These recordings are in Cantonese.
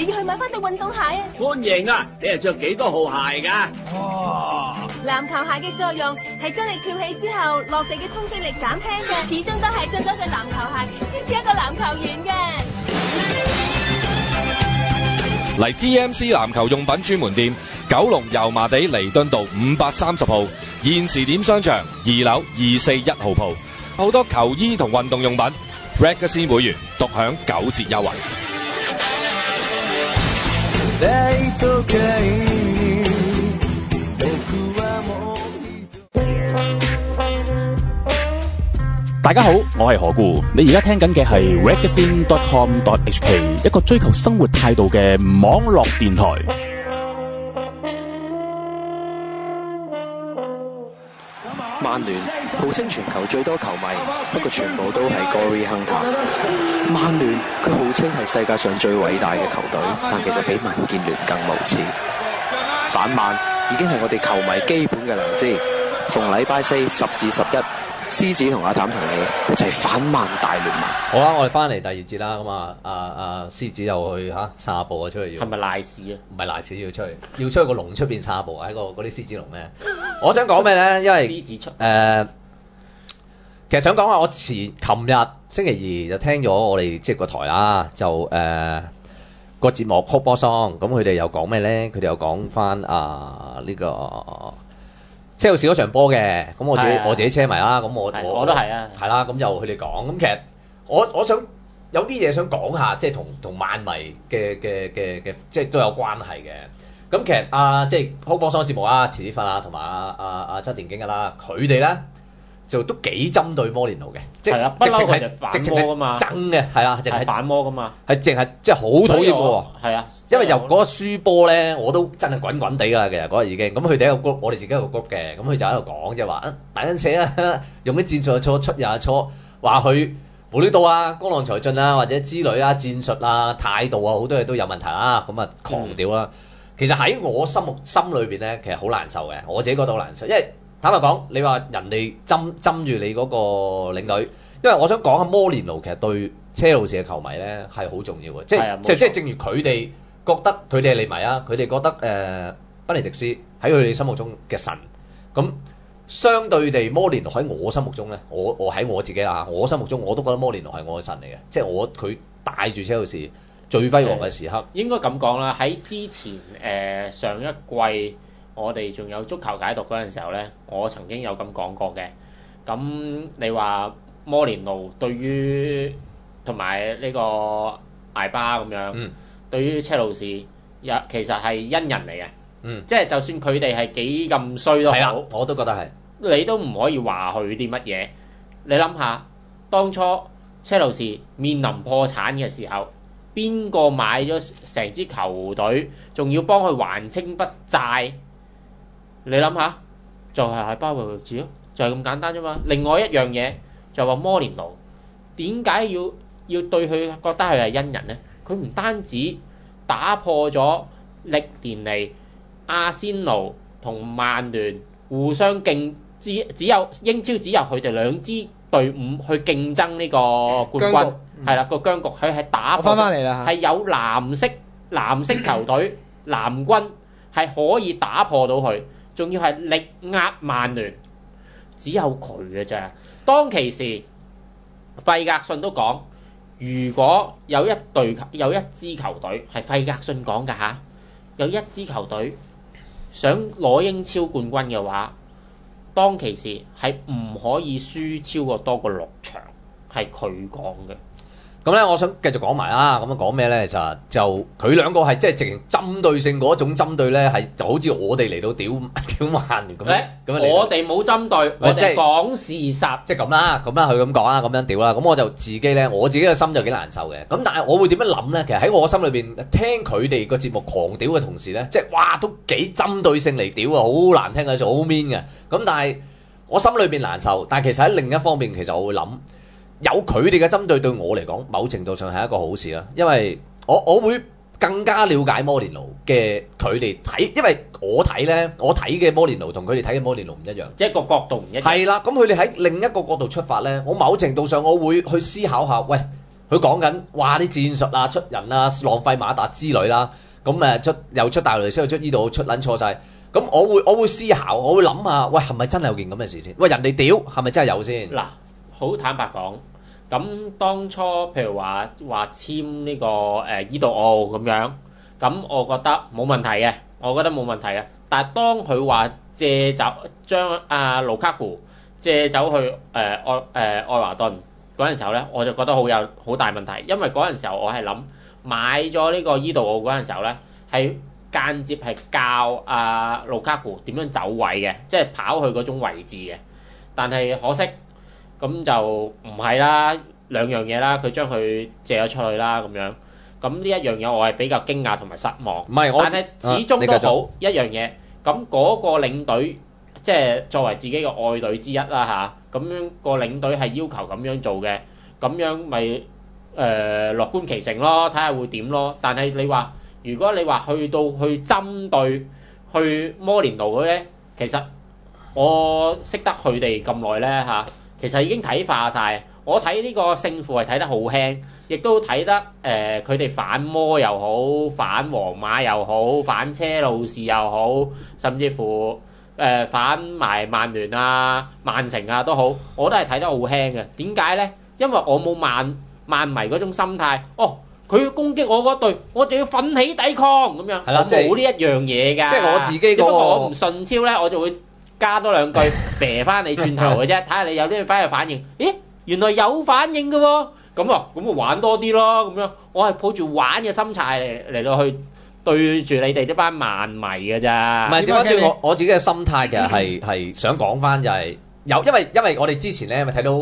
你要去買翻對運動鞋啊！ 歡迎啊！你係着幾多號鞋㗎？ 籃球鞋嘅作用係將你跳起之後落地嘅衝擊力減輕嘅，始終都係着咗對籃球鞋先似一個籃球員嘅。 嚟 TMC 籃球用品專門店，九龍油麻地彌敦道530號，現時點商場2樓241號鋪，好多球衣同運動用品 ，Ragazine 會員獨享9折優惠。 大家好，我係何故。你而家聽緊嘅係 Ragazine.com.hk， 一個追求生活態度嘅網絡電台。 曼聯號稱全球最多球迷，不過全部都係 Gory Hunter。曼聯佢號稱係世界上最偉大嘅球隊，但其實比民建聯更無恥。反曼已經係我哋球迷基本嘅良知。逢禮拜4 10至11，獅子同阿譚同你一齊反曼大聯盟。 好啦，我哋翻嚟第二節啦。咁啊，獅子又去散下步啊，出去要。係咪賴屎啊？唔係賴屎，要出去個籠出邊散下步，喺嗰啲獅子籠咧。我想講咩咧？因為獅子出其實想講下，我琴日星期二就聽咗我哋即係個台啦，就個節目 Hot Box Song，咁佢哋又講咩咧？佢哋又講翻呢個車路士嗰場波嘅，咁我自己車迷啦，咁我都係啊，係啦，咁就佢哋講，咁其實我想有啲嘢想講下，即係同曼迷嘅即係都有關係嘅。咁其實即係Hot Box Song節目啊，遲啲瞓啊，同埋阿側田京㗎啦，佢哋咧就都幾針對摩連奴嘅，即係不嬲係反摩㗎嘛，爭嘅係啦，淨係反摩㗎嘛，係淨係即係好討厭嘅喎，係啊，因為由嗰個輸波咧，我都真係滾滾地㗎啦，其實嗰日已經，咁佢哋一個 group， 我哋自己一個 group 嘅，咁佢就喺度講即係話大緊寫啊，用啲戰術錯出又係錯，話佢無料到啊，江郎才盡啊，或者之類啊，戰術啊，態度啊，好多嘢都有問題啦，咁啊狂屌啦，其實喺我心裏邊咧，其實好難受嘅，我自己覺得好難受，因為坦白講，你話人哋針住你嗰個領隊，因為我想講下摩連奴其實對車路士嘅球迷咧係好重要嘅，即係正如佢哋覺得佢哋係利迷啊，佢哋覺得賓尼迪斯喺佢哋心目中嘅神，咁相對地摩連奴喺我心目中咧，我喺我自己啊，我心目中我都覺得摩連奴係我嘅神嚟嘅，即係佢帶住車路士最輝煌嘅時刻。 應該咁講啦，喺之前上一季。我哋仲有足球解讀嗰陣時候呢，我曾經有咁講過嘅。咁你話摩連奴對於同埋呢個艾巴咁樣，對於車路士其實係恩人嚟嘅。即係就算佢哋係幾咁衰都好， 我都覺得係。 你都唔可以話佢啲乜嘢。你諗下，當初車路士面臨破產嘅時候，邊個買咗成支球隊，仲要幫佢還清筆債？你諗下，就係艾巴維治咯，就係咁簡單啫嘛。另外一樣嘢就話摩連奴點解要對佢覺得佢係恩人呢？佢唔單止打破咗歷年嚟阿仙奴同曼聯互相只有英超只有佢哋兩支隊伍去競爭呢個冠軍，係啦個僵局，佢係打破翻嚟啦，係有藍色球隊藍軍係可以打破到佢。仲要係力壓曼聯，只有佢嘅咋。當其時，費格遜都講，如果有一支球隊係費格遜講㗎嚇，有一支球隊想攞英超冠軍嘅話，當其時係唔可以輸超過多過6場，係佢講嘅。 咁咧，我想繼續講埋啦。咁樣講咩咧？就佢兩個係即係直情針對性嗰種針對咧，係就好似我哋嚟到屌曼聯咁樣。 我哋冇針對，我哋講事實， 即係咁啦。咁啦，佢咁講啦，咁樣屌啦。咁我就自己嘅心就幾難受嘅。咁但係我會點樣諗咧？其實喺我心裏邊聽佢哋個節目狂屌嘅同時咧，即係哇都幾針對性嚟屌啊，好難聽嘅，就好 mean 嘅。咁但係我心裏邊難受，但係其實喺另一方面，其實我會諗。有佢哋嘅針對對我嚟講，某程度上係一個好事啦，因為我會更加了解摩連奴嘅佢哋睇，因為我睇嘅摩連奴同佢哋睇嘅摩連奴唔一樣， 即係個角度唔一樣。 係啦，咁佢哋喺另一個角度出發咧，我某程度上我會去思考下，喂， 佢講緊哇啲戰術啊、出人啊、浪費馬達之類啦，咁又出大雷先，又出呢度出撚錯晒。咁我會思考，我會諗下，喂係咪真係有件咁嘅事先？喂人哋屌係咪真係有先？ 嗱，好坦白講，咁當初譬如話簽呢個伊度奧咁樣，咁我覺得冇問題嘅，但係當佢話借走將盧卡庫借走去愛華頓嗰陣時候咧，我就覺得好大問題，因為嗰陣時候我係諗買咗呢個伊度奧嗰陣時候咧，係間接係教盧卡庫點樣走位嘅，即係跑去嗰種位置嘅。但係可惜咁就唔係啦，兩樣嘢啦，佢將佢借咗出去啦咁樣。咁呢一樣嘢我係比較驚訝同埋失望。 唔係， 但係始終都好一樣嘢。咁嗰個領隊即係作為自己嘅愛隊之一啦嚇，咁樣個領隊係要求咁樣做嘅，咁樣咪樂觀其成咯，睇下會點咯。但係你話如果你話去針對去摩連奴咧，其實我識得佢哋咁耐咧嚇，其實已經睇化晒。我睇呢個勝負係睇得好輕，亦都睇得佢哋反摩又好，反皇馬又好，反車路士又好，甚至乎反埋曼聯啊、曼城啊都好，我都係睇得好輕嘅。點解咧？因為我冇曼迷嗰種心態，佢攻擊我嗰隊，我就要奮起抵抗咁樣。係啦，我冇呢一樣嘢㗎。 即係我自己只不過我唔順超咧，我就會加多兩句，啤翻你轉頭嘅啫，睇下你有啲咩反應。咦？原來有反應嘅喎，咁我玩多啲咯，咁樣我係抱住玩嘅心態嚟到去對住你哋呢班曼迷嘅咋。 唔係點解我自己嘅心態其實係想講翻就係有，因為我哋之前咧咪睇到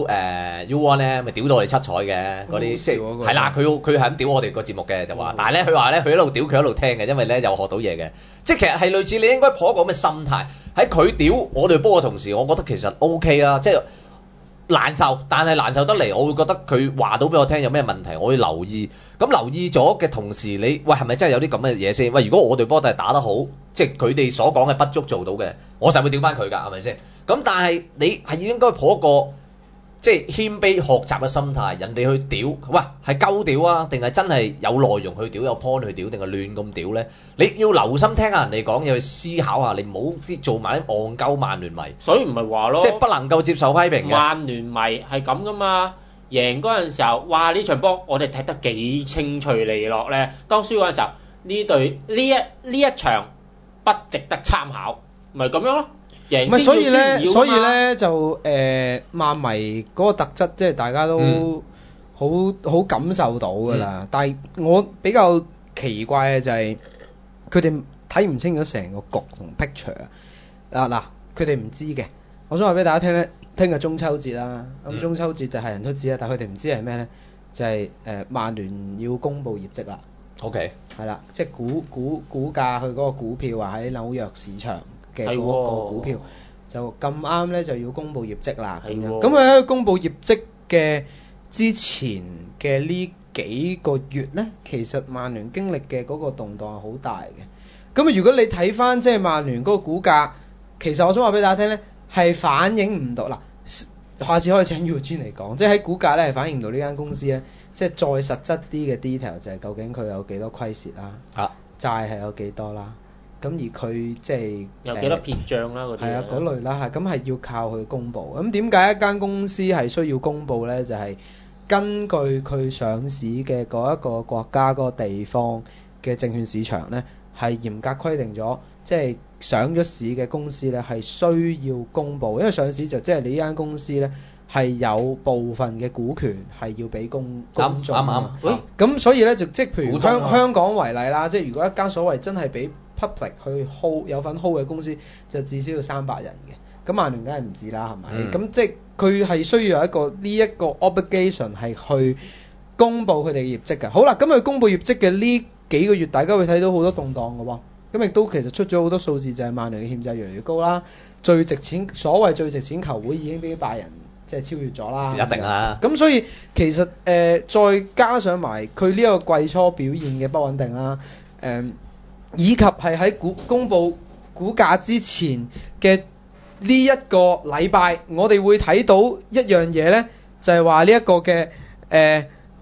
U1 咧咪屌到我哋七彩嘅嗰啲，即係係啦，佢係咁屌我哋個節目嘅就話，但係咧佢話咧佢一路屌佢一路聽嘅，因為咧又學到嘢嘅，即係其實係類似你應該抱一個咁嘅心態，喺佢屌我哋波嘅同時，我覺得其實 OK 啦，即係。難受，但係難受得嚟，我會覺得佢話到俾我聽有咩問題，我會留意。咁留意咗嘅同時，你喂係咪真係有啲咁嘅嘢先？喂，如果我隊波都係打得好，即係佢哋所講嘅不足做到嘅，我就會屌翻佢㗎，係咪先？咁但係你係應該抱一個即係謙卑學習嘅心態，人哋去屌，喂係鳩屌啊，定係真係有內容去屌，有 point 去屌，定係亂咁屌咧？你要留心聽下人哋講，要去思考下，你唔好啲做埋啲戇鳩曼聯迷。 所以唔係話咯， 即係不能夠接受批評嘅。 曼聯迷係咁噶嘛，贏嗰陣時候，哇呢場波我哋踢得幾清脆利落咧，當輸嗰陣時候，呢一場不值得參考，咪咁樣咯。 唔係，所以咧就曼迷嗰個特質，即係大家都好感受到㗎啦。但係我比較奇怪嘅就係佢哋睇唔清咗成個局同 picture 啊！嗱，佢哋唔知嘅。我想話俾大家聽咧，聽日中秋節啦。咁中秋節就係人都知啦，但係佢哋唔知係咩咧？就係曼聯要公布業績啦。 OK，係啦，即係股價佢嗰個股票啊喺紐約市場嘅嗰個股票就咁啱咧就要公布業績啦咁樣。咁佢喺公布業績嘅之前嘅呢幾個月咧，其實曼聯經歷嘅嗰個動盪係好大嘅。咁如果你睇翻即係曼聯嗰個股價，其實我想話俾大家聽咧，係反映唔到嗱。下次可以請 Eugene 嚟講，即係喺股價咧係反映唔到呢間公司咧，即係再實質啲嘅 detail 就係究竟佢有幾多虧蝕啦，債係有幾多啦，咁而佢即係有幾多撇帳啦嗰啲， 係啊嗰類啦，咁係要靠佢公佈。咁點解一間公司係需要公佈咧？就係根據佢上市嘅嗰一個國家嗰個地方嘅證券市場咧，係嚴格規定咗，即係上咗市嘅公司咧係需要公佈，因為上市就即係你呢間公司咧係有部分嘅股權係要俾公眾。啱。咁所以咧就即係譬如香港為例啦，即係如果一間所謂真係俾 public 去 hold 有份 hold 嘅公司，就至少要300人嘅。咁曼聯梗係唔止啦，係咪？咁即係佢係需要有一個 obligation 係去公佈佢哋嘅業績嘅。好啦，咁佢公佈業績嘅呢幾個月，大家會睇到好多動盪嘅喎。咁亦都其實出咗好多數字，就係曼聯嘅欠債越嚟越高啦。所謂最值錢球會已經俾拜仁即係超越咗啦。 一定啦。 咁所以其實再加上埋佢呢個季初表現嘅不穩定啦，以及係喺公佈股價之前嘅呢一個禮拜，我哋會睇到一樣嘢咧，就係話呢一個嘅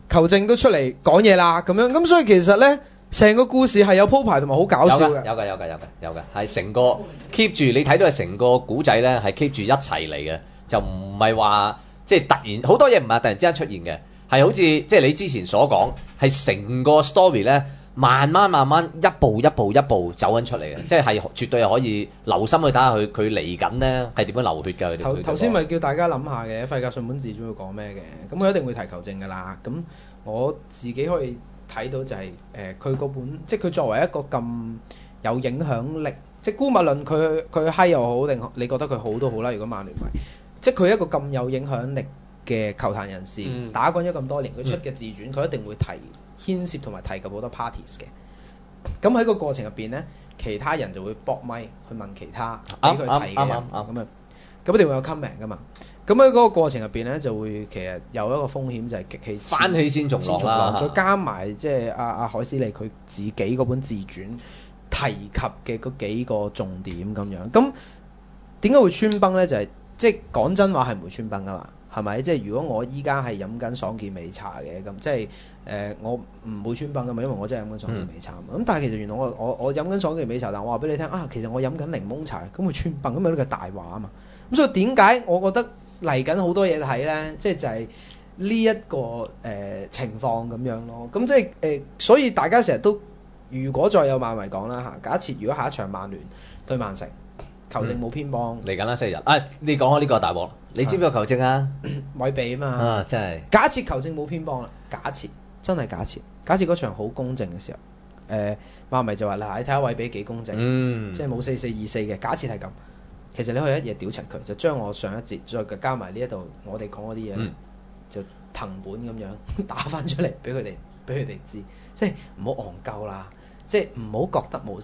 球證都出嚟講嘢啦，咁樣咁所以其實咧，成個故事係有鋪排同埋好搞笑嘅。 有嘅，係成個 keep 住你睇到係成個古仔咧，係 keep 住一齊嚟嘅，就唔係話即係突然好多嘢唔係突然之間出現嘅，係好似即係你之前所講，係成個 story 咧。慢慢一步走緊出嚟嘅，即係絕對係可以留心去睇下佢嚟緊咧係點樣流血㗎。佢頭先咪叫大家諗下嘅，費格遜本自傳會講咩嘅？咁佢一定會提球證㗎啦。咁我自己可以睇到就係佢嗰本，即係佢作為一個咁有影響力，即係姑勿論佢閪又好定你覺得佢好都好啦。如果曼聯迷，即係佢一個咁有影響力嘅球壇人士，打滾咗咁多年，佢出嘅自傳佢一定會牽涉同埋提及好多 parties 嘅，咁喺個過程入邊咧，其他人就會搏咪去問其他俾佢提嘅人，咁一定會有 comment 噶嘛。咁喺嗰個過程入邊咧，就會其實有一個風險就係激氣翻起先仲落啦， 再加埋即係阿海斯利佢自己嗰本自傳提及嘅嗰幾個重點咁樣。咁點解會穿崩咧？就係即係講真話係唔會穿崩噶嘛。係咪？即係如果我依家係飲緊爽健美茶嘅，咁即係我唔會穿崩㗎嘛，因為我真係飲緊爽健美茶。咁但係其實原來我飲緊爽健美茶，但我話俾你聽其實我飲緊檸檬茶，咁會穿崩，咁咪呢個大話啊嘛。咁所以點解我覺得嚟緊好多嘢睇咧？即係就係呢一個情況咁樣咯。咁即係所以大家成日都如果再有曼迷講啦嚇，假設如果下一場曼聯對曼城。球證冇偏幫嚟緊啦，星期日。你講開呢個大鑊，你知唔知個球證啊？ 韋比啊嘛。 真係。假設球證冇偏幫啦，真係假設嗰場好公正嘅時候，曼迷就話嗱，你睇下韋比幾公正，即係冇4424嘅。假設係咁，其實你可以一嘢屌柒佢，就將我上一節再加埋呢一度我哋講嗰啲嘢，就藤本咁樣打翻出嚟俾佢哋知，即係唔好戇鳩啦。即係唔好覺得冇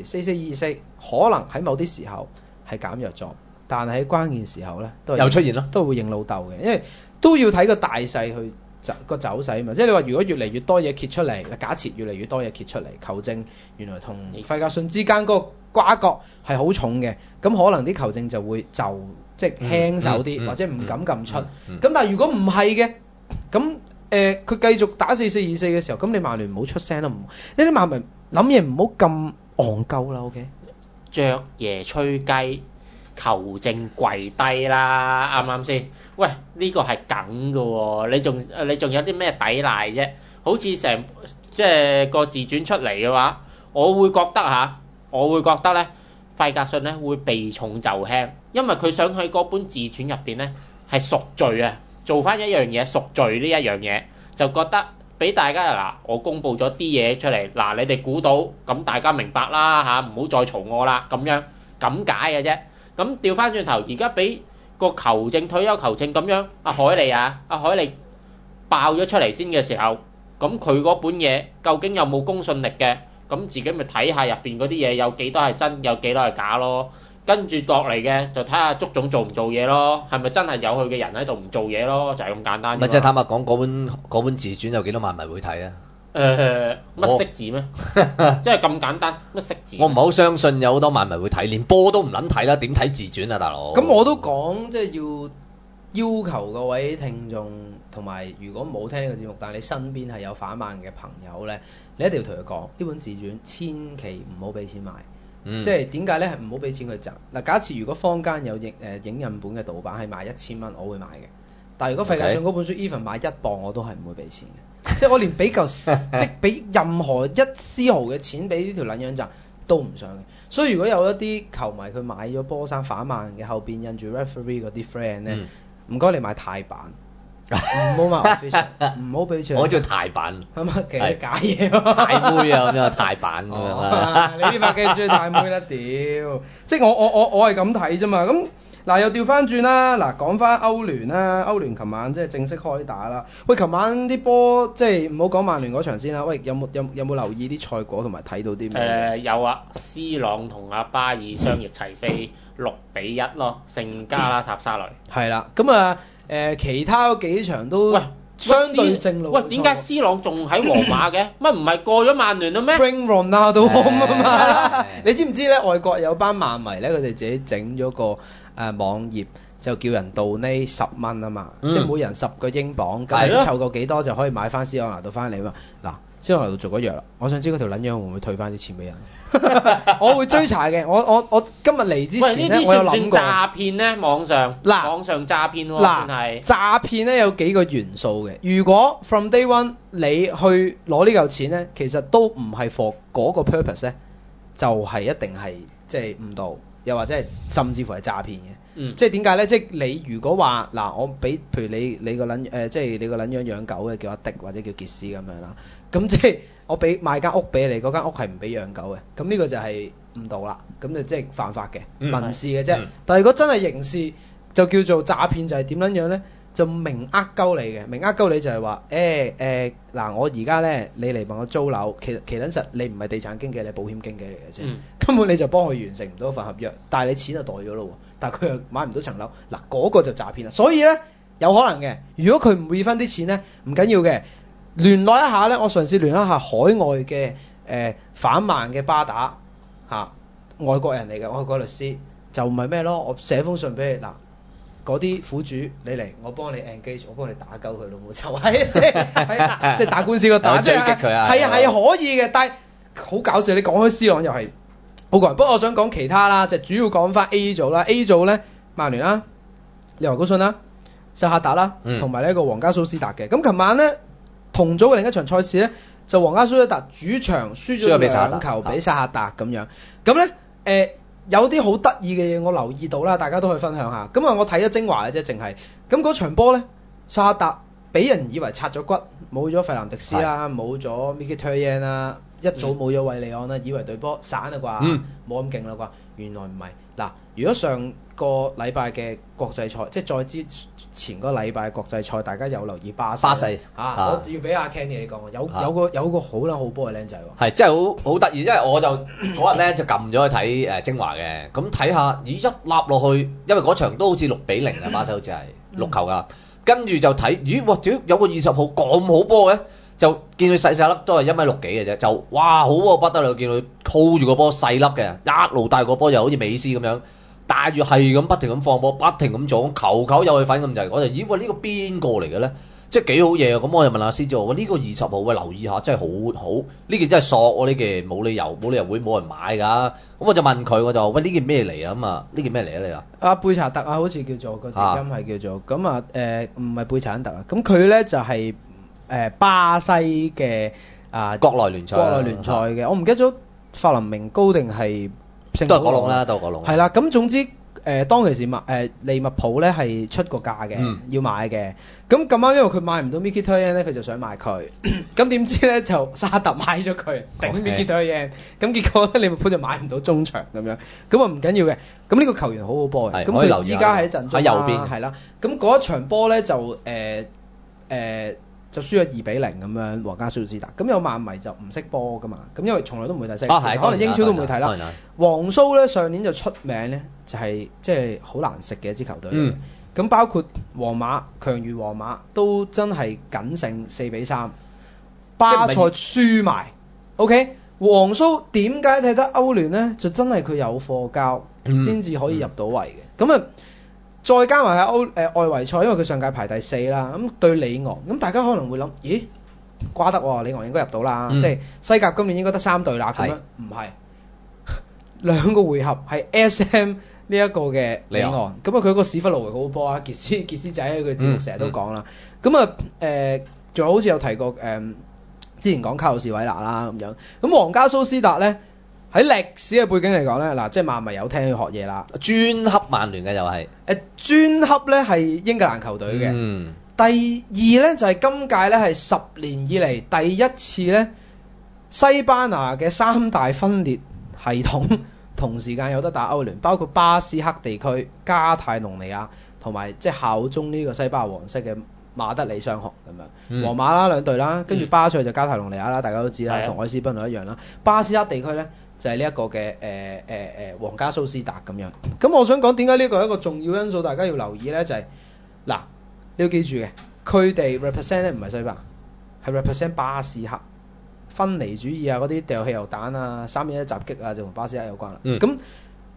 4424可能喺某啲時候係減弱咗，但係喺關鍵時候咧都又出現咯， 都會認老豆嘅，因為都要睇個大勢去個走勢啊嘛。即係你話如果越嚟越多嘢揭出嚟，假設越嚟越多嘢揭出嚟，球證原來同費格遜之間嗰個瓜葛係好重嘅，咁可能啲球證就會即係輕手啲，或者唔敢咁出。咁但係如果唔係嘅，咁佢繼續打4424嘅時候，咁你曼聯唔好出聲啦，呢啲曼聯諗嘢唔好咁戇鳩啦 ，OK？ 雀爺吹雞，球證跪低啦，啱唔啱先？喂，呢個係梗㗎喎，你仲有啲咩抵賴啫？好似即係個自傳出嚟嘅話，我會覺得咧，費格遜咧會避重就輕，因為佢想喺嗰本自傳入邊咧係贖罪啊，做翻一樣嘢贖罪呢一樣嘢，就覺得。俾大家嗱，我公佈咗啲嘢出嚟，嗱你哋估到，咁大家明白啦嚇，唔好再嘈我啦，咁解嘅啫。咁調翻轉頭，而家俾個球證退休球證咁樣，阿海利爆咗出嚟先嘅時候，咁佢嗰本嘢究竟有冇公信力嘅？咁自己咪睇下入邊嗰啲嘢有幾多係真，有幾多係假咯。跟住落嚟嘅就睇下足總做唔做嘢咯，係咪真係有佢嘅人喺度唔做嘢咯？就係咁簡單。 咪即係坦白講，嗰本自傳有幾多萬迷會睇啊？ 乜識字咩？即係咁簡單，乜識字？ 我唔係好相信有好多萬迷會睇，連波都唔撚睇啦，點睇自傳啊，大佬？ 咁我都講，即係要求各位聽眾同埋，如果冇聽呢個節目，但係你身邊係有反曼嘅朋友咧，你一定要同佢講，呢本自傳千祈唔好俾錢買。即係點解咧？係唔好俾錢佢賺嗱。假設如果坊間有影印本嘅盜版係賣1000蚊，我會買嘅。但係如果費格遜嗰本書 even 買1磅，我都係唔會俾錢嘅。即係我連俾即俾任何一絲毫嘅錢俾呢條撚樣賺都唔想嘅。所以如果有一啲球迷佢買咗波衫反曼嘅後邊印住 referee 嗰啲 friend 咧，唔該你買泰版。唔好買 official， 唔好俾錢。 我中意泰版， 咁啊，其實假嘢喎， 泰妹啊咁樣，泰版咁樣。 你呢把機中意泰妹啦，屌！即係我係咁睇啫嘛。咁嗱又調翻轉啦，嗱講翻歐聯啦，歐聯琴晚即係正式開打啦。喂，琴晚啲波即係唔好講曼聯嗰場先啦。喂，有冇留意啲賽果同埋睇到啲咩？ 有啊，C 朗同阿巴爾雙翼齊飛6-1咯，勝加拉塔沙雷。 係啦，咁啊。其他嗰幾場都相對正路。 喂，點解 C 朗仲喺皇馬嘅？乜唔係過咗曼聯啦咩 ？Bring Ronaldo home 啊嘛！你知唔知咧？外國有班曼迷咧，佢哋自己整咗個網頁就叫人donate 10蚊啊嘛，即係每人10個英鎊，咁你係咯湊夠幾多就可以買翻斯朗拿度翻嚟嘛。嗱，斯朗拿度做咗藥啦，我想知嗰條撚樣會唔會退翻啲錢俾人？我會追查嘅。我今日嚟之喂， 前咧， 呢啲我有算唔算諗過。 詐騙咧？網上詐騙喎，算係詐騙咧有幾個元素嘅。如果 from day one 你去攞呢嚿錢咧，其實都唔係 for 嗰個 purpose 咧，就係一定係即係誤導，又或者係甚至乎係詐騙嘅。即係點解咧？即係你如果話嗱，我俾譬如你個撚即係你個撚樣養狗嘅叫阿迪或者叫傑斯咁樣啦，咁即係我俾賣間屋俾你，嗰間屋係唔俾養狗嘅，咁呢個就係誤導啦，咁就即係犯法嘅，民事嘅啫。但係如果真係刑事，就叫做詐騙，就係點撚樣咧？就明呃鳩你嘅，明呃鳩你就係話嗱，我而家咧你嚟問我租樓，其實實你唔係地產經紀，你係保險經紀嚟嘅啫，根本你就幫佢完成唔到份合約，但係你錢就袋咗咯喎，但係佢又買唔到層樓，嗱嗰個就詐騙啦。所以咧有可能嘅，如果佢唔會分啲錢咧，唔緊要嘅，聯絡一下咧，我嘗試聯絡一下海外嘅販賣嘅巴打嚇，外國人嚟嘅，外國律師就唔係咩咯，我寫封信俾你嗱。嗰啲苦主你嚟，我幫你 engage，我幫你打鳩佢咯，冇錯，係即係打官司個打， 追擊佢啊， 係可以嘅，但係好搞笑，你講開 C 朗又係好過人。不過我想講其他啦，就主要講翻 A 組啦 ，A 組咧曼聯啦、利華古遜啦、薩克達啦，同埋呢一個皇家蘇斯達嘅。咁琴晚咧同組嘅另一場賽事咧，就皇家蘇斯達主場輸咗2球俾薩克達咁樣。咁咧有啲好得意嘅嘢我留意到啦，大家都可以分享下。咁啊，我睇咗精華嘅啫，淨係咁嗰場波咧，薩克達俾人以為拆咗骨，冇咗費蘭迪斯啦，冇咗 Mkhitaryan 啦，一早冇咗韋利安啦，以為隊波散啦啩，冇咁勁啦啩，原來唔係。嗱，如果上個禮拜嘅國際賽，即係再之前個禮拜國際賽，大家有留意巴西我要俾阿 Kenny 你講，有個好撚好波嘅僆仔喎， 係真係好得意，因為我就嗰日咧就撳咗去睇精華嘅，咁睇下咦一立落去，因為嗰場都好似6-0啊，巴西好似係6球㗎，跟住就睇咦哇屌有個20號咁好波嘅，就見佢細粒都係1.6米嘅啫，就哇好喎不得了，見佢靠住個波細粒嘅，一路帶個波又好似美斯咁樣。帶住係咁不停咁放波，不停咁撞，球有佢份咁滯，我就以為呢個邊個嚟嘅咧？即係幾好嘢啊！咁我就問阿師姐話：呢個20號喂留意下，真係好，呢件真係索喎，呢件冇理由會冇人買㗎。咁我就問佢，我就話：喂呢件咩嚟啊？咁啊呢件咩嚟啊？你話？ 阿貝查特啊，好似叫做個譯音係叫做咁啊唔係貝查恩特啊，咁佢咧就係巴西嘅國內聯賽嘅，我唔記得咗法林明高定係。 都係國龍啦，都係國龍。 係啦，咁總之當其時利物浦咧係出過價嘅，要買嘅。咁咁啱因為佢買唔到 Mkhitaryan 咧，佢就想買佢。咁點知咧就沙特買咗佢，頂 Mkhitaryan。咁結果咧利物浦就買唔到中場咁樣。咁啊唔緊要嘅。咁呢個球員好好波嘅。咁佢依家喺陣中喺右邊。係啦。咁嗰一場波咧就輸咗2-0咁樣，皇家蘇斯達。咁有曼迷就唔識波噶嘛，咁因為從來都唔會睇西甲，可能英超都唔會睇啦。皇蘇咧上年就出名咧，就係即係好難食嘅一支球隊。咁包括皇馬，強如皇馬都真係僅勝4-3，巴塞輸埋。OK， 皇蘇點解睇得歐聯咧？就真係佢有貨交先至可以入到圍嘅。咁啊。再加埋喺外圍賽，因為佢上屆排第4啦，咁對里昂，咁大家可能會諗，咦，瓜得喎，里昂應該入到啦，即係西甲今年應該得3隊啦，咁樣唔係，2個回合係 SM 呢一個嘅里昂，咁啊佢個屎忽路好好波啊，傑斯仔佢節目成日都講啦，咁啊仲有好似有提過之前講卡路士韋拿啦咁樣，咁皇家蘇斯達咧。喺歷史嘅背景嚟講咧，嗱，即係曼迷有聽佢學嘢啦， 專恰曼聯嘅又係， 專恰咧係英格蘭球隊嘅。第二咧就係今屆咧係10年以嚟第一次咧，西班牙嘅3大分裂系統同時間有得打歐聯，包括巴斯克地區、加泰隆尼亞同埋即係效忠呢個西班牙皇室嘅馬德里雙雄咁樣，皇馬啦2隊啦，跟住巴塞就加泰隆尼亞啦，大家都知啦，同愛斯賓奴一樣啦。巴斯克地區咧。就係呢一個嘅皇家蘇斯達咁樣，咁我想講點解呢個係一個重要因素，大家要留意咧，就係嗱，你要記住嘅，佢哋 represent 咧唔係西班牙，係 represent 巴斯克，分離主義啊，嗰啲掉汽油彈啊，3.1襲擊啊，就同巴斯克有關啦。咁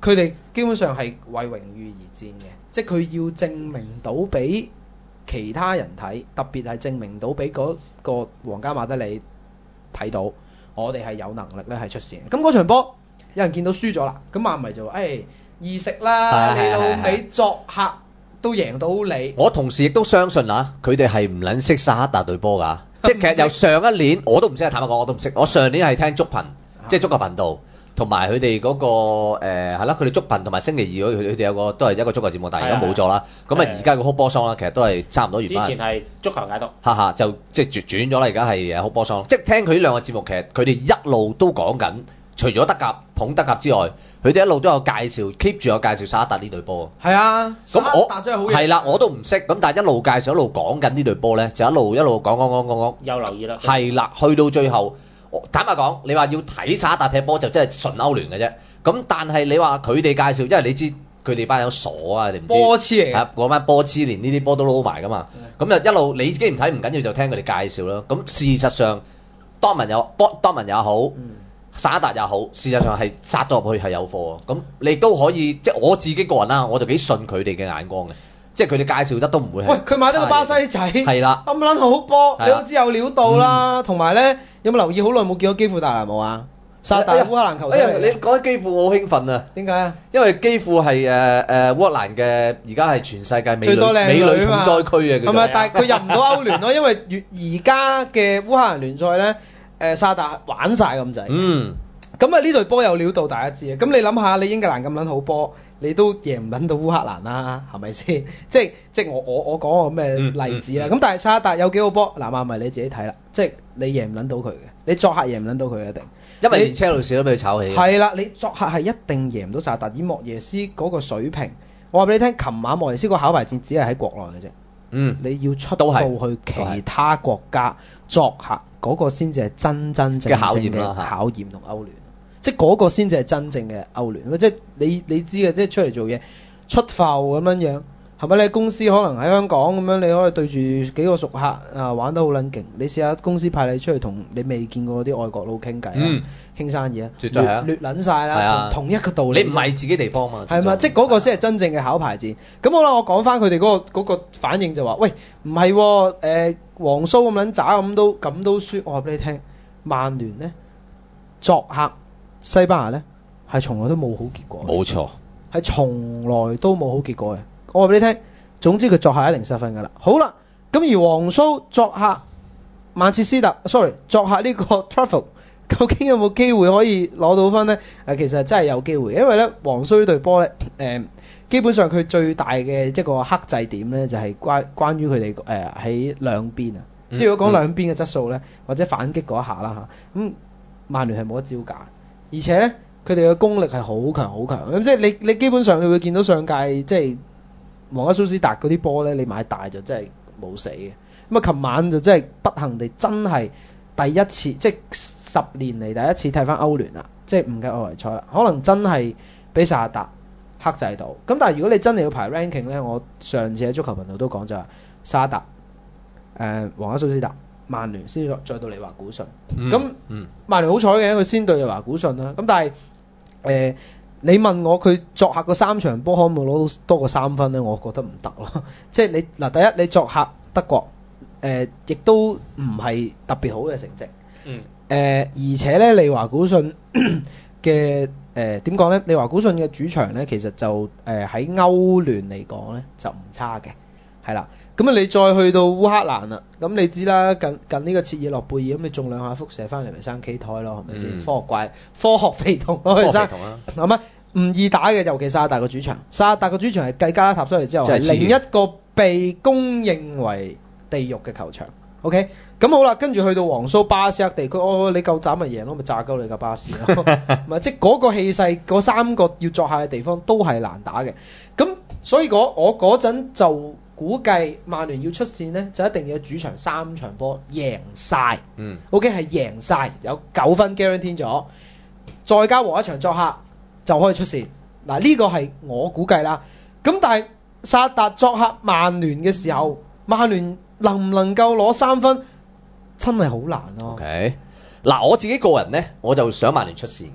佢哋基本上係為榮譽而戰嘅，即係佢要證明到俾其他人睇，特別係證明到俾嗰個皇家馬德里睇到，我哋係有能力咧係出線。咁嗰場波有人見到輸咗啦，咁馬迷就話：易食啦，你老味作客都贏到你。 我同時亦都相信啊，佢哋係唔撚識薩克達隊波㗎，即係其實由上一年我都唔識，坦白講我都唔識。我上年係聽足頻，即係足球頻道。同埋佢哋嗰個係啦，佢哋足頻同埋星期二佢哋有個都係一個足球節目，但係而家冇咗啦。咁啊，而家個哭波桑啦，其實都係差唔多完翻。 之前係足球解讀， 就即係轉咗啦。而家係哭波桑，即係聽佢呢兩個節目，其實佢哋一路都講緊，除咗德甲捧德甲之外，佢哋一路都有介紹 keep 住有介紹薩克達呢隊波。 係啊， 咁我真係好係啦，我都唔識，咁但係一路介紹一路講緊呢隊波咧，就一路講， 有留意啦。 係啦，去到最後。坦白講，你話要睇薩克達踢波就真係純歐聯嘅啫。咁但係你話佢哋介紹，因為你知佢哋班友傻啊，你唔知波痴嚟嘅， 嗰班波痴連呢啲波都撈埋噶嘛。咁就一路你自己唔睇唔緊要，就聽佢哋介紹啦。咁事實上，多文也好，薩克達也好，事實上係殺咗入去係有貨。咁你都可以，即係我自己個人啦，我就幾信佢哋嘅眼光嘅。即係佢哋介紹得都唔會係。喂， 佢買得個巴西仔， 係啦， 咁撚好波，你都知有料到啦。同埋咧，有冇留意好耐冇見到基輔大拿姆啊？薩克達烏克蘭球隊。 你講起基輔，我好興奮啊！ 點解啊？因為基輔係烏克蘭嘅而家係全世界最多靚女美女重災區嘅。 係咪？但係佢入唔到歐聯咯，因為而家嘅烏克蘭聯賽咧，薩克達玩晒咁滯。咁啊呢隊波有料到，大家知啊。咁你諗下，你英格蘭咁撚好波。你都贏唔撚到烏克蘭啦，係咪先？即係我講個咩例子啦。咁但係薩克達有幾好波？嗱，馬迷你自己睇啦。即係你贏唔撚到佢嘅，你作客贏唔撚到佢一定。 因為連車路士都俾佢炒起。 係啦，你作客係一定贏唔到薩克達。以莫耶斯嗰個水平，我話俾你聽，琴晚莫耶斯個考牌戰只係喺國內嘅啫。你要出到去其他國家作客嗰個先至係真正嘅考驗同歐聯。即係嗰個先至係真正嘅歐聯，即係你知嘅，即係出嚟做嘢出埠咁樣，係咪？你公司可能喺香港咁樣，你可以對住幾個熟客啊玩得好撚勁。你試下公司派你出去同你未見過啲外國佬傾偈傾生意啊， 絕對係啊， 劣撚晒啦，同一個道理。 你唔係自己地方嘛？ 係嘛？即係嗰個先係真正嘅考牌戰。咁好啦，我講翻佢哋嗰個反應就話：喂，唔係黃蘇咁撚渣咁都輸。我話俾你聽，曼聯呢作客。西班牙呢係從來都冇好結果， 冇錯， 係從來都冇好結果嘅。我話俾你聽，總之佢作客一定失分㗎啦。好啦，咁而黃蘇作客曼徹斯特作客呢個 Trafford， 究竟有冇機會可以攞到分呢？其實真係有機會，因為呢黃蘇呢隊波呢，基本上佢最大嘅一個克制點呢，就係關於佢哋喺兩邊啊，即係如果講兩邊嘅質素呢，或者反擊嗰一下啦嚇，咁曼聯係冇得招架。而且咧，佢哋嘅功力係好強，咁即係你基本上你會見到上屆即係皇家蘇斯達嗰啲波咧，你買大就真係冇死嘅。咁啊，琴晚就真係不幸地真係第一次，即係10年嚟第一次踢翻歐聯啦，即係唔計外圍賽啦，可能真係俾薩克達克制到。咁但係如果你真係要排 ranking 咧，我上次喺足球頻道都講就係薩克達、皇家蘇斯達。曼聯先再到利華古遜，咁曼聯好彩嘅，佢先對利華古遜啦。咁但係你問我佢作客個3場波可唔可以攞到多過3分咧？我覺得唔得咯。即係你嗱，第一你作客德國，亦都唔係特別好嘅成績。而且咧利華古遜嘅點講咧？利華古遜嘅主場咧，其實就喺歐聯嚟講咧就唔差嘅，係啦。咁啊，你再去到烏克蘭啦，咁你知啦，近呢個切爾諾貝爾，咁你中2下輻射翻嚟咪生 K 胎咯，係咪先？科學肥童咯，佢生係咪？唔易打嘅，尤其薩克達個主場，薩克達個主場係繼加拉塔出嚟之後係另一個被公認為地獄嘅球場。OK， 咁好啦，跟住去到黃蘇巴斯克地區，你夠膽咪贏咯，咪炸鳩你架巴士咯，咪即係嗰個氣勢，嗰3個要作客嘅地方都係難打嘅。咁所以我嗰陣就估計曼聯要出線呢，就一定要主場3場波贏晒。OK 係贏晒，有9分 guarantee 咗，再加和一場作客就可以出線。嗱，呢個係我估計啦。咁但係薩達作客曼聯嘅時候，曼聯能唔能夠攞3分，真係好難咯。 OK，嗱，我自己個人呢，我就想曼聯出線嘅。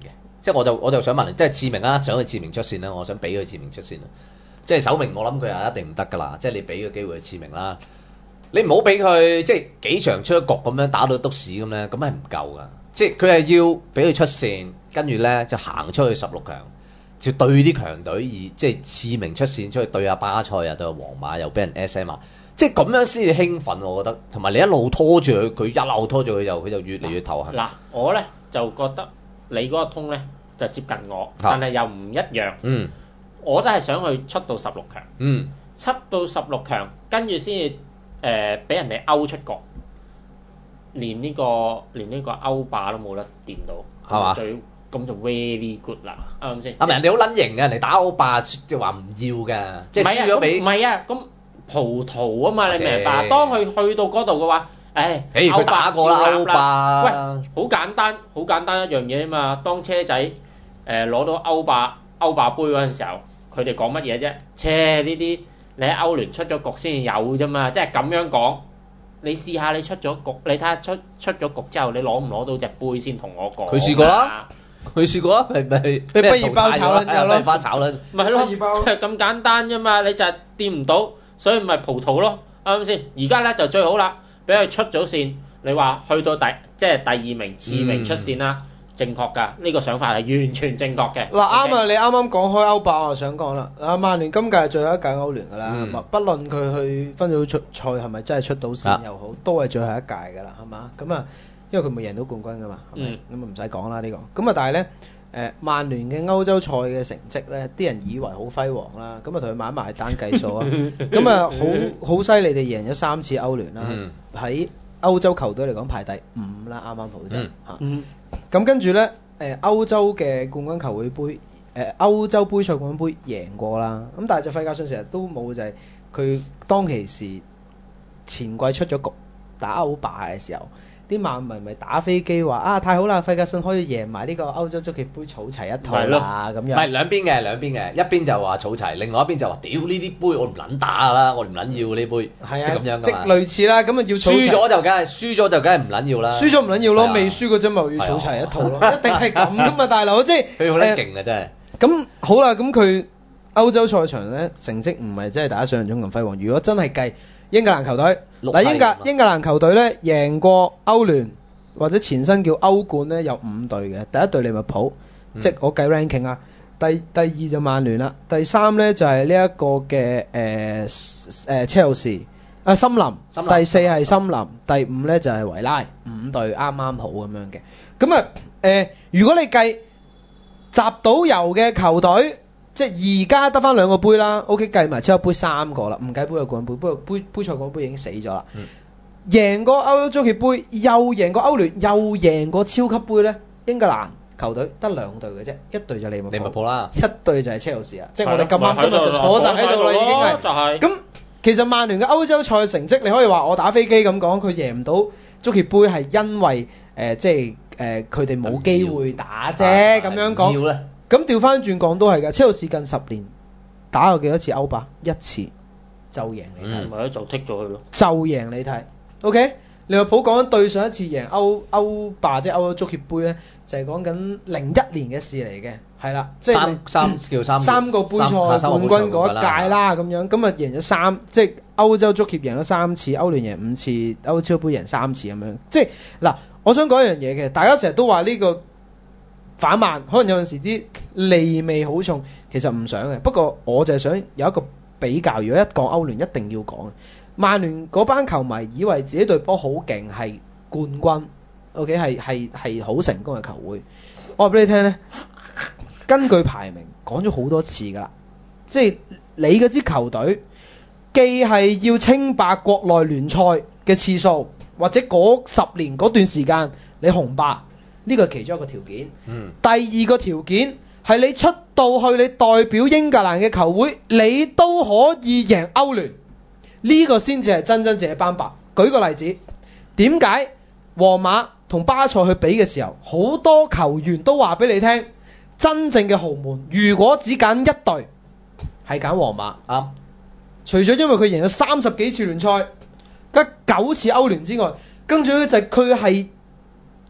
即係我就想問，即係次名啦，想去次名出線啦，我想俾佢次名出線啦。即係首名我諗佢係一定唔得㗎啦，即係你俾個機會去次名啦。你唔好俾佢即係幾場出一局咁樣打到篤屎咁咧，咁係唔夠㗎。即係佢係要俾佢出線，跟住咧就行出去16強，就對啲強隊，而即係次名出線出去對下巴塞啊，對下皇馬又俾人 SM 啊，即係咁樣先至興奮，我覺得。同埋你一路拖住佢，佢一路拖住佢佢就越嚟越頭痕。 嗱，我咧就覺得你嗰個通咧就接近我，但係又唔一樣。 嗯， 我都係想去出到16強。 嗯， 出到16強，跟住先至俾人哋勾出局，連呢個歐霸都冇得掂到， 係嘛？ 咁就 very good 啦，啱唔啱先？ 人哋好撚型嘅，人哋打歐霸即係話唔要嘅，即係輸咗俾唔係啊，咁葡萄啊嘛，你明唔明白？當佢去到嗰度嘅話， 譬如佢打過啦歐霸， 喂，好簡單一樣嘢啊嘛。當車仔攞到歐霸杯嗰陣時候，佢哋講乜嘢啫？呢啲你喺歐聯出咗局先有啫嘛，即係咁樣講。你試下你出咗局，你睇下出咗局之後，你攞唔攞到隻杯先同我講。 佢試過啦，咪俾畢業包炒撚咗咯， 包炒撚， 咪係咯，係咁簡單啫嘛，你就係掂唔到，所以咪葡萄咯，啱唔啱先？而家咧就最好啦，俾佢出咗線，你話去到即係第二名、次名出線啦。正確㗎，呢個想法係完全正確嘅。 嗱啱啊！你啱啱講開歐霸，我就想講啦。曼聯今屆係最後一屆歐聯㗎啦，不論佢去分組賽係咪真係出到線又好，都係最後一屆㗎啦，係嘛？咁啊，因為佢冇贏到冠軍㗎嘛，係咪？咁啊唔使講啦呢個。咁啊，但係咧曼聯嘅歐洲賽嘅成績咧，啲人以為好輝煌啦，咁啊同佢埋單計數啊，咁啊好犀利地贏咗3次歐聯啦，喺歐洲球隊嚟講排第5啦，啱啱好啫嚇。咁跟住咧，歐洲嘅冠軍球會杯，歐洲杯賽冠軍杯贏過啦。咁但係就費格遜成日都冇，就係佢當其時前季出咗局打歐霸嘅時候，啲曼迷咪打飛機話啊太好啦，費格遜可以贏埋呢個歐洲足協杯儲齊一套啦咁樣。 唔係兩邊嘅，一邊就話儲齊，另外一邊就話屌呢啲杯我唔撚打㗎啦，我唔撚要呢杯， 係啊， 即係咁樣㗎嘛。 即係類似啦，咁啊要輸咗就梗係唔撚要啦。 輸咗唔撚要咯，未輸嗰陣咪要儲齊一套咯，一定係咁㗎嘛，大佬即係佢好撚勁啊真係。 咁好啦，咁佢歐洲賽場咧成績唔係真係大家想象中咁輝煌。如果真係計英格蘭球隊，嗱英格蘭球隊咧贏過歐聯或者前身叫歐冠咧有5隊嘅，第一隊利物浦，即係我計 ranking 啊，第二就曼聯啦，第3咧就係呢一個嘅車路士森林，第4係森林，第5咧就係維拉，5隊啱啱好咁樣嘅。咁啊如果你計集到油嘅球隊，即係而家得翻2個杯啦 ，OK 計埋超級杯3個啦，唔計杯嘅冠軍杯，不過杯賽冠軍杯已經死咗啦。贏過歐洲足協杯，又贏過歐聯，又贏過超級杯咧，英格蘭球隊得2隊嘅啫，一隊就利物浦啦，一隊就係車路士啊，即係我哋咁啱今日就坐晒喺度啦，已經係。咁其實曼聯嘅歐洲賽成績，你可以話我打飛機咁講，佢贏唔到足協杯係因為即係佢哋冇機會打啫，咁樣講。咁調翻轉講都係㗎，車路士近10年打過幾多次歐霸？1次就贏你睇， 咪就剔咗佢咯， 就贏你睇。OK， 利物浦講緊對上一次贏歐霸即係歐洲足協杯咧，就係講緊01年嘅事嚟嘅，係啦，即係三個杯賽冠軍嗰一屆啦，咁樣咁啊贏咗即係歐洲足協贏咗3次，歐聯贏5次，歐超杯贏3次咁樣。即係嗱，我想講一樣嘢嘅，大家成日都話呢個反曼，可能有陣時啲利味好重，其實唔想嘅。不過我就係想有一個比較，如果一講歐聯一定要講。曼聯嗰班球迷以為自己隊波好勁，係冠軍 ，OK 係好成功嘅球會。我話俾你聽咧，根據排名講咗好多次㗎啦，即係你嗰支球隊既係要稱霸國內聯賽嘅次數，或者嗰10年嗰段時間你紅霸，呢個係其中一個條件。第二個條件係你出到去，你代表英格蘭嘅球會，你都可以贏歐聯。呢個先至係真真正正嘅班白。舉個例子，點解皇馬同巴塞去比嘅時候，好多球員都話俾你聽，真正嘅豪門如果只揀一隊，係揀皇馬啊。除咗因為佢贏咗30幾次聯賽，得9次歐聯之外，跟住咧就佢係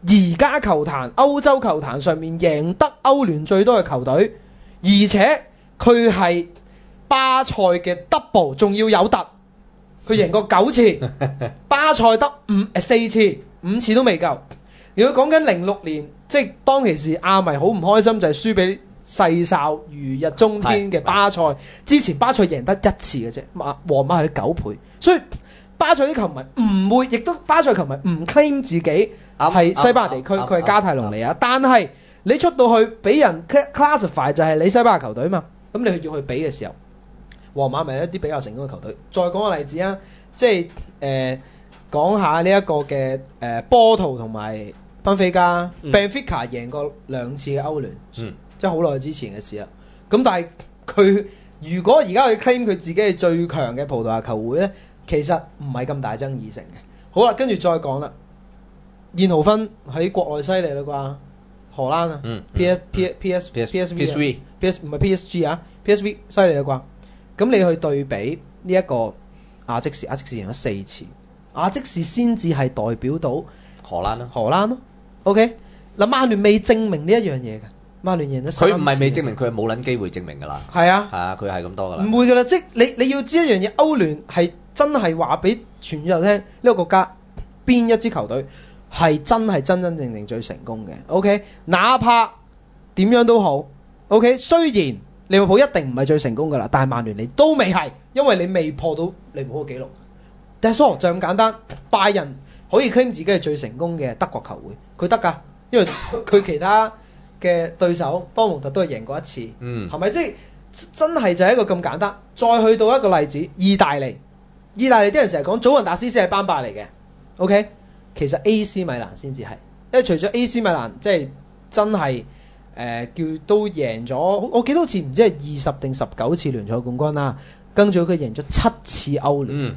而家球壇歐洲球壇上面贏得歐聯最多嘅球隊，而且佢係巴塞嘅 double， 仲要有突，佢贏過9次，巴塞得4次，5次都未夠。如果講緊06年，即係當其時阿迷好唔開心，就係輸俾細哨如日中天嘅巴塞。之前巴塞贏得1次嘅啫，皇馬係9倍，所以巴塞啲球迷唔會，亦都巴塞球迷唔 claim 自己係西班牙地區，佢係加泰隆尼亞。但係你出到去俾人 classify 就係你西班牙球隊嘛，咁你要去比嘅時候，皇馬咪一啲比較成功嘅球隊。再講個例子啊，即係講下呢一個嘅波圖同埋賓菲加，Benfica 贏過2次嘅歐聯，即係好耐之前嘅事啦。咁但係佢如果而家去 claim 佢自己係最強嘅葡萄牙球會咧，其實唔係咁大爭議性嘅。好啦，跟住再講啦，燕豪芬喺國內犀利啦啩，荷蘭啊，PSV 唔係 PSG 啊 ，PSV 犀利啦啩。咁你去對比呢一個亞積士贏咗4次，亞積士先至係代表到荷蘭咯。OK， 嗱，曼聯未證明呢一樣嘢㗎，曼聯贏咗3次。 佢唔係未證明，佢係冇撚機會證明㗎啦。係啊，佢係咁多㗎啦。 唔會㗎啦，即係你要知一樣嘢，歐聯係真係話俾全宇宙聽，呢個國家邊一支球隊係真真正最成功嘅。OK， 哪怕點樣都好。OK， 雖然利物浦一定唔係最成功㗎啦，但係曼聯你都未係，因為你未破到利物浦嘅紀錄。但係就咁簡單，拜仁可以 claim 自己係最成功嘅德國球會，佢得㗎，因為佢其他嘅對手多蒙特都係贏過1次，係咪？即係真係就係一個咁簡單。再去到一個例子，意大利啲人成日講祖雲達斯先係班霸嚟嘅 ，OK， 其實 AC 米蘭先至係，因為除咗 AC 米蘭即係真係叫都贏咗，我記得好似唔知係20定19次聯賽冠軍啦，跟住佢贏咗7次歐聯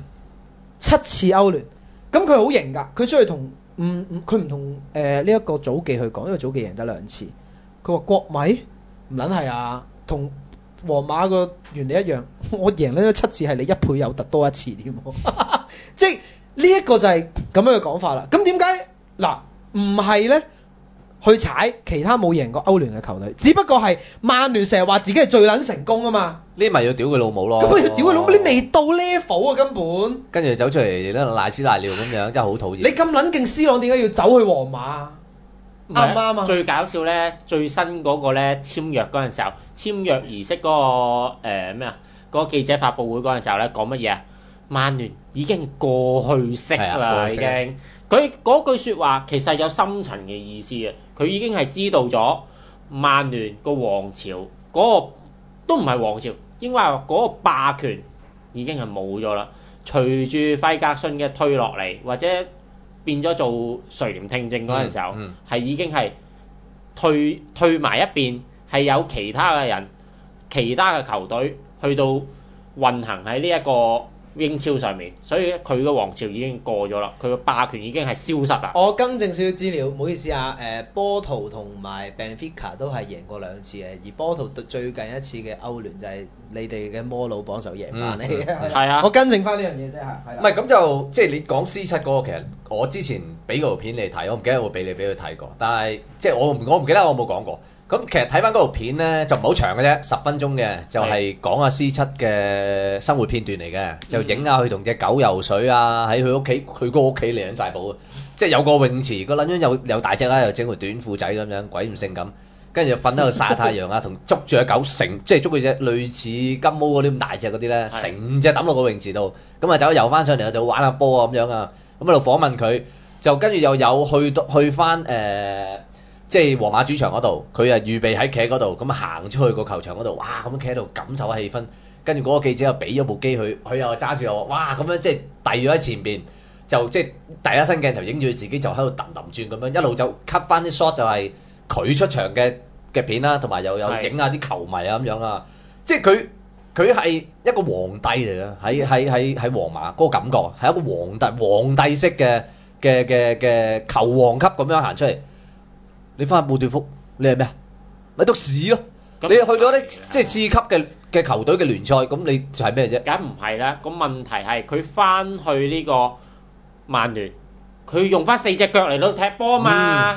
，7次歐聯。咁佢好型㗎，佢出去同佢唔同呢一個祖記去講，因為祖記贏得2次。佢話國米唔撚係啊，同皇馬個原理一樣，我贏咗7次係你1倍有突多1次添，即係呢一個就係咁樣嘅講法啦。咁點解嗱唔係咧？去踩其他冇贏過歐聯嘅球隊，只不過係曼聯成日話自己係最撚成功啊嘛， 呢咪要屌佢老母咯。 咁佢要屌佢老母，你未到 level 啊根本。跟住走出嚟咧賴屎賴尿咁樣，真係好討厭。 你咁撚勁 C 朗點解要走去皇馬？啱唔啱啊？ 最搞笑咧，最新嗰個咧簽約嗰陣時候，簽約儀式嗰個嗰個記者發佈會嗰陣時候咧講乜嘢啊？曼聯已經過去式啦，已經。佢嗰句説話其實有深層嘅意思嘅，佢已經係知道咗曼聯個王朝嗰個都唔係王朝，應該話嗰個霸權已經係冇咗啦。隨住費格遜嘅退落嚟，或者變咗做垂簾聽政嗰陣時候，係已經係退埋一邊，係有其他嘅人、其他嘅球隊去到運行喺呢一個英超上面，所以佢個王朝已經過咗啦，佢個霸權已經係消失啦。 我更正少少資料，唔好意思啊。波圖同埋 Benfica 都係贏過2次嘅，而波圖最近一次嘅歐聯就係你哋嘅摩魯榜首贏翻你。係啊，我更正翻呢樣嘢啫嚇。 唔係咁就即係你講 C7嗰個，其實我之前俾嗰條片你睇，我唔記得有冇俾佢睇過，但係即係我唔記得我有冇講過。咁其實睇翻嗰條片咧就唔好長嘅啫，10分鐘嘅，就係講下 C7嘅生活片段嚟嘅，就影下佢同隻狗游水啊，喺佢屋企，佢個屋企嚟緊寨堡，即係有個泳池，個撚樣又大隻啦，又整條短褲仔咁樣，鬼唔性感，跟住就瞓喺度曬太陽啊，同捉住隻狗即係捉佢隻類似金毛嗰啲咁大隻嗰啲咧，成隻抌落個泳池度，咁啊走游翻上嚟就玩下波啊咁樣啊，咁喺度訪問佢，就跟住又有去翻即係皇馬主場嗰度，佢啊預備喺企喺嗰度，咁啊行出去個球場嗰度，哇咁企喺度感受下氣氛，跟住嗰個記者又俾咗部機佢，佢又揸住又哇咁樣即係遞咗喺前邊，就即係第一身鏡頭影住佢自己就喺度揼轉咁樣，一路就 cut 翻啲 shot 就係佢出場嘅片啦，同埋又有影下啲球迷啊咁樣啊，即係佢係一個皇帝嚟嘅，喺皇馬嗰個感覺係一個皇帝式嘅球王級咁樣行出嚟。你翻去布段福，你係咩啊？咪篤屎咯！你去咗啲即係次級嘅球隊嘅聯賽，咁你就係咩啫？ 梗唔係啦！個問題係佢翻去呢個曼聯，佢用翻4隻腳嚟到踢波嘛。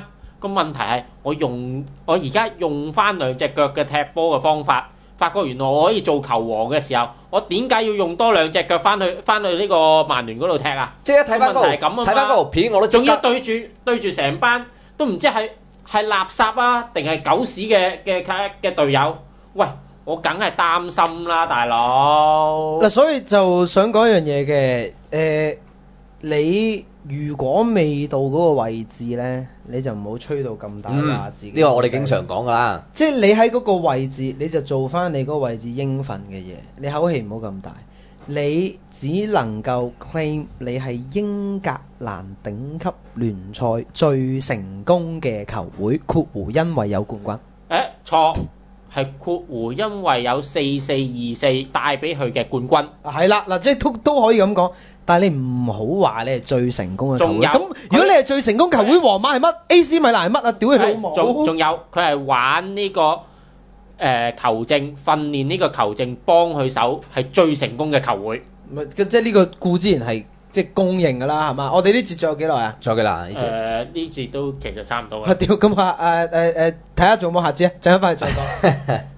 個問題係我而家用翻兩隻腳嘅踢波嘅方法，發覺原來我可以做球王嘅時候，我點解要用多兩隻腳翻去呢個曼聯嗰度踢啊？ 即係一睇翻睇翻嗰條片，我都仲要對住成班都唔知係垃圾啊定係狗屎嘅隊友，喂！我梗係擔心啦，大佬。 嗱，所以就想講一樣嘢嘅，你如果未到嗰個位置咧，你就唔好吹到咁大話自己。 呢個我哋經常講噶啦。 即係你喺嗰個位置，你就做翻你嗰個位置應份嘅嘢，你口氣唔好咁大。你只能夠 claim 你係英格蘭頂級聯賽最成功嘅球會，括弧因為有冠軍。 錯。係括弧，因為有4424帶俾佢嘅冠軍。 係啦，嗱，即係都可以咁講，但係你唔好話你係最成功嘅球會。咁如果你係最成功球會，皇馬係乜？AC 米蘭係乜啊？屌你老母！ 仲有佢係玩呢個球證，訓練呢個球證幫佢手，係最成功嘅球會。 即係呢個固之然係即係公認㗎啦，係嘛？我哋呢節仲有幾耐啊？ 仲有幾耐？ 呢節都其實差唔多啦。 屌咁睇下仲有冇下節啊？陣間翻嚟再講。